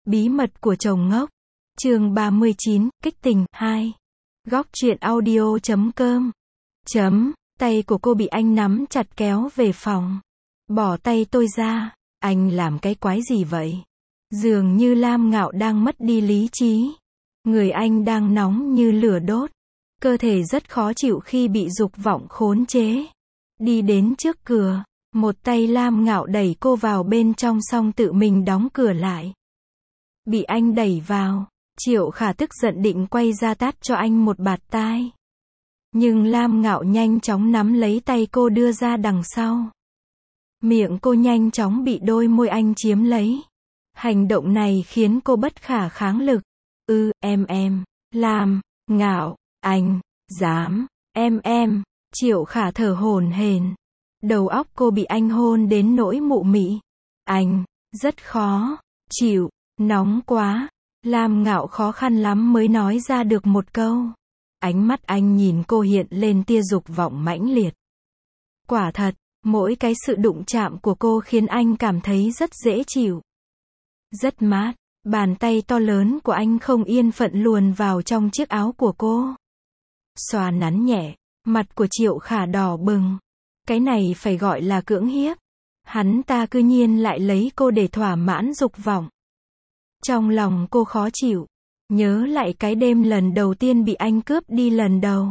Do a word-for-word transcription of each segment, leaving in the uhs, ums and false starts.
Bí mật của chồng ngốc. Chương ba mươi chín, kích tình, hai. Góc truyện audio chấm com. Chấm, tay của cô bị anh nắm chặt kéo về phòng. Bỏ tay tôi ra, anh làm cái quái gì vậy? Dường như Lam Ngạo đang mất đi lý trí. Người anh đang nóng như lửa đốt. Cơ thể rất khó chịu khi bị dục vọng khống chế. Đi đến trước cửa, một tay Lam Ngạo đẩy cô vào bên trong xong tự mình đóng cửa lại. Bị anh đẩy vào, Triệu Khả tức giận định quay ra tát cho anh một bạt tai. Nhưng Lam Ngạo nhanh chóng nắm lấy tay cô đưa ra đằng sau. Miệng cô nhanh chóng bị đôi môi anh chiếm lấy. Hành động này khiến cô bất khả kháng lực. Ừ, em em, Lam Ngạo, anh, dám, em em, Triệu Khả thở hổn hển. Đầu óc cô bị anh hôn đến nỗi mụ mị. Anh, rất khó chịu, nóng quá. Lam Ngạo khó khăn lắm mới nói ra được một câu. Ánh mắt anh nhìn cô hiện lên tia dục vọng mãnh liệt. Quả thật, mỗi cái sự đụng chạm của cô khiến anh cảm thấy rất dễ chịu. Rất mát, bàn tay to lớn của anh không yên phận luồn vào trong chiếc áo của cô. Xoa nắn nhẹ, mặt của Triệu Khả đỏ bừng. Cái này phải gọi là cưỡng hiếp. Hắn ta cư nhiên lại lấy cô để thỏa mãn dục vọng. Trong lòng cô khó chịu. Nhớ lại cái đêm lần đầu tiên bị anh cướp đi lần đầu.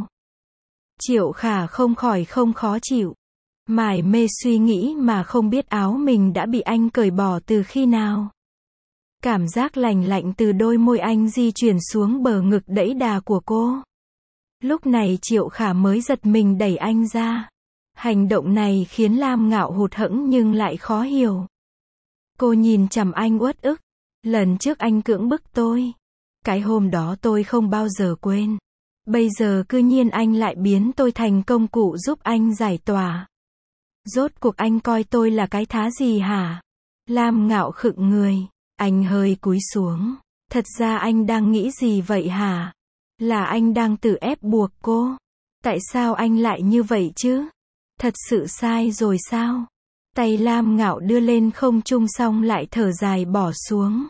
Triệu Khả không khỏi không khó chịu. Mải mê suy nghĩ mà không biết áo mình đã bị anh cởi bỏ từ khi nào. Cảm giác lành lạnh từ đôi môi anh di chuyển xuống bờ ngực đẫy đà của cô. Lúc này Triệu Khả mới giật mình đẩy anh ra. Hành động này khiến Lam Ngạo hụt hẫng nhưng lại khó hiểu. Cô nhìn chằm anh uất ức. Lần trước anh cưỡng bức tôi. Cái hôm đó tôi không bao giờ quên. Bây giờ cư nhiên anh lại biến tôi thành công cụ giúp anh giải tỏa. Rốt cuộc anh coi tôi là cái thá gì hả? Lam Ngạo khựng người. Anh hơi cúi xuống. Thật ra anh đang nghĩ gì vậy hả? Là anh đang tự ép buộc cô. Tại sao anh lại như vậy chứ? Thật sự sai rồi sao? Tay Lam Ngạo đưa lên không trung xong lại thở dài bỏ xuống.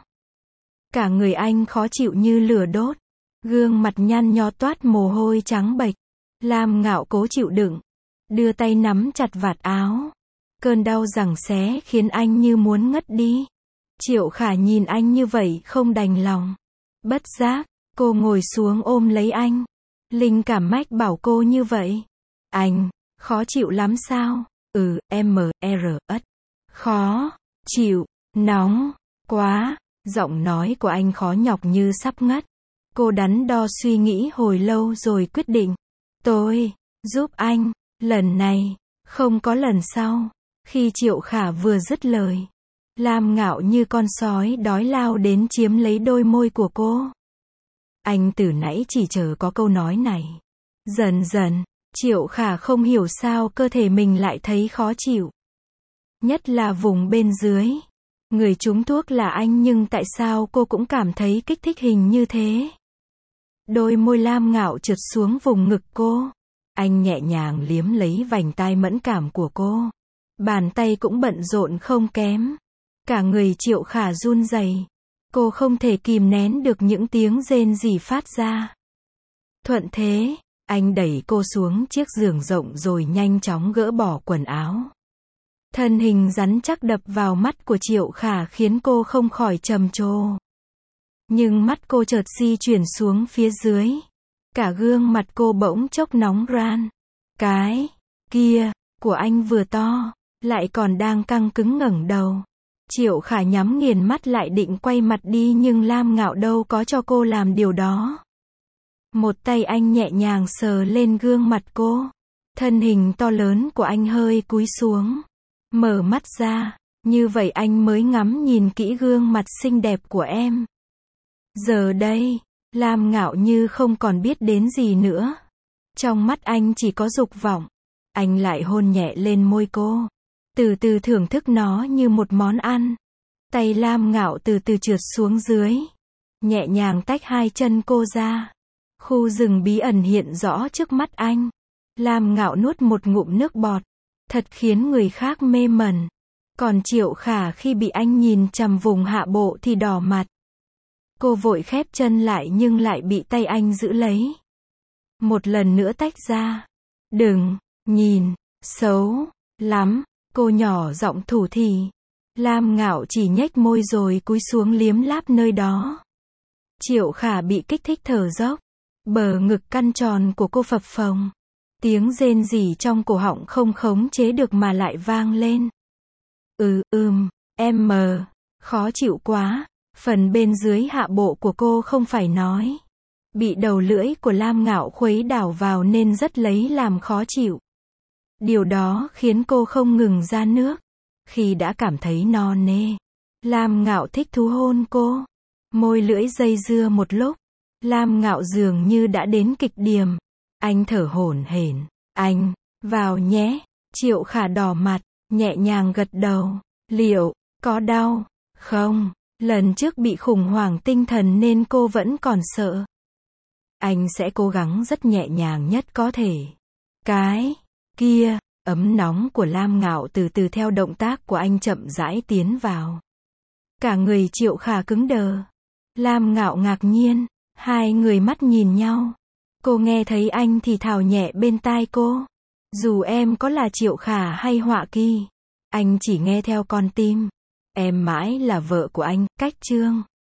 Cả người anh khó chịu như lửa đốt. Gương mặt nhăn nhó toát mồ hôi trắng bệch. Lam Ngạo cố chịu đựng. Đưa tay nắm chặt vạt áo. Cơn đau giằng xé khiến anh như muốn ngất đi. Triệu Khả nhìn anh như vậy không đành lòng. Bất giác, cô ngồi xuống ôm lấy anh. Linh cảm mách bảo cô như vậy. Anh, khó chịu lắm sao? Ừ, M, R, S. Khó, chịu, nóng, quá. Giọng nói của anh khó nhọc như sắp ngất. Cô đắn đo suy nghĩ hồi lâu rồi quyết định. Tôi, giúp anh, lần này, không có lần sau. Khi Triệu Khả vừa dứt lời. Lam Ngạo như con sói đói lao đến chiếm lấy đôi môi của cô. Anh từ nãy chỉ chờ có câu nói này. Dần dần, Triệu Khả không hiểu sao cơ thể mình lại thấy khó chịu. Nhất là vùng bên dưới. Người trúng thuốc là anh nhưng tại sao cô cũng cảm thấy kích thích hình như thế? Đôi môi Lam Ngạo trượt xuống vùng ngực cô. Anh nhẹ nhàng liếm lấy vành tai mẫn cảm của cô. Bàn tay cũng bận rộn không kém. Cả người Triệu Khả run rẩy. Cô không thể kìm nén được những tiếng rên rỉ phát ra. Thuận thế, anh đẩy cô xuống chiếc giường rộng rồi nhanh chóng gỡ bỏ quần áo. Thân hình rắn chắc đập vào mắt của Triệu Khả khiến cô không khỏi trầm trồ. Nhưng mắt cô chợt di chuyển xuống phía dưới. Cả gương mặt cô bỗng chốc nóng ran. Cái kia của anh vừa to, lại còn đang căng cứng ngẩng đầu. Triệu Khả nhắm nghiền mắt lại định quay mặt đi nhưng Lam Ngạo đâu có cho cô làm điều đó. Một tay anh nhẹ nhàng sờ lên gương mặt cô. Thân hình to lớn của anh hơi cúi xuống. Mở mắt ra, như vậy anh mới ngắm nhìn kỹ gương mặt xinh đẹp của em. Giờ đây, Lam Ngạo như không còn biết đến gì nữa. Trong mắt anh chỉ có dục vọng. Anh lại hôn nhẹ lên môi cô. Từ từ thưởng thức nó như một món ăn. Tay Lam Ngạo từ từ trượt xuống dưới. Nhẹ nhàng tách hai chân cô ra. Khu rừng bí ẩn hiện rõ trước mắt anh. Lam Ngạo nuốt một ngụm nước bọt. Thật khiến người khác mê mẩn. Còn Triệu Khả khi bị anh nhìn chằm vùng hạ bộ thì đỏ mặt. Cô vội khép chân lại nhưng lại bị tay anh giữ lấy. Một lần nữa tách ra. Đừng, nhìn, xấu, lắm, cô nhỏ giọng thủ thỉ. Lam Ngạo chỉ nhếch môi rồi cúi xuống liếm láp nơi đó. Triệu Khả bị kích thích thở dốc. Bờ ngực căn tròn của cô phập phồng. Tiếng rên rỉ trong cổ họng không khống chế được mà lại vang lên. Ừ, ừm, em mờ, khó chịu quá. Phần bên dưới hạ bộ của cô không phải nói. Bị đầu lưỡi của Lam Ngạo khuấy đảo vào nên rất lấy làm khó chịu. Điều đó khiến cô không ngừng ra nước. Khi đã cảm thấy no nê, Lam Ngạo thích thú hôn cô. Môi lưỡi dây dưa một lúc. Lam Ngạo dường như đã đến kịch điểm. Anh thở hổn hển. Anh, vào nhé. Triệu Khả đỏ mặt, nhẹ nhàng gật đầu. Liệu, có đau? Không, lần trước bị khủng hoảng tinh thần nên cô vẫn còn sợ. Anh sẽ cố gắng rất nhẹ nhàng nhất có thể. Cái kia, ấm nóng của Lam Ngạo từ từ theo động tác của anh chậm rãi tiến vào. Cả người Triệu Khả cứng đờ. Lam Ngạo ngạc nhiên, hai người mắt nhìn nhau. Cô nghe thấy anh thì thào nhẹ bên tai cô. Dù em có là Triệu Khả hay Họa Kỳ, anh chỉ nghe theo con tim. Em mãi là vợ của anh, cách chương.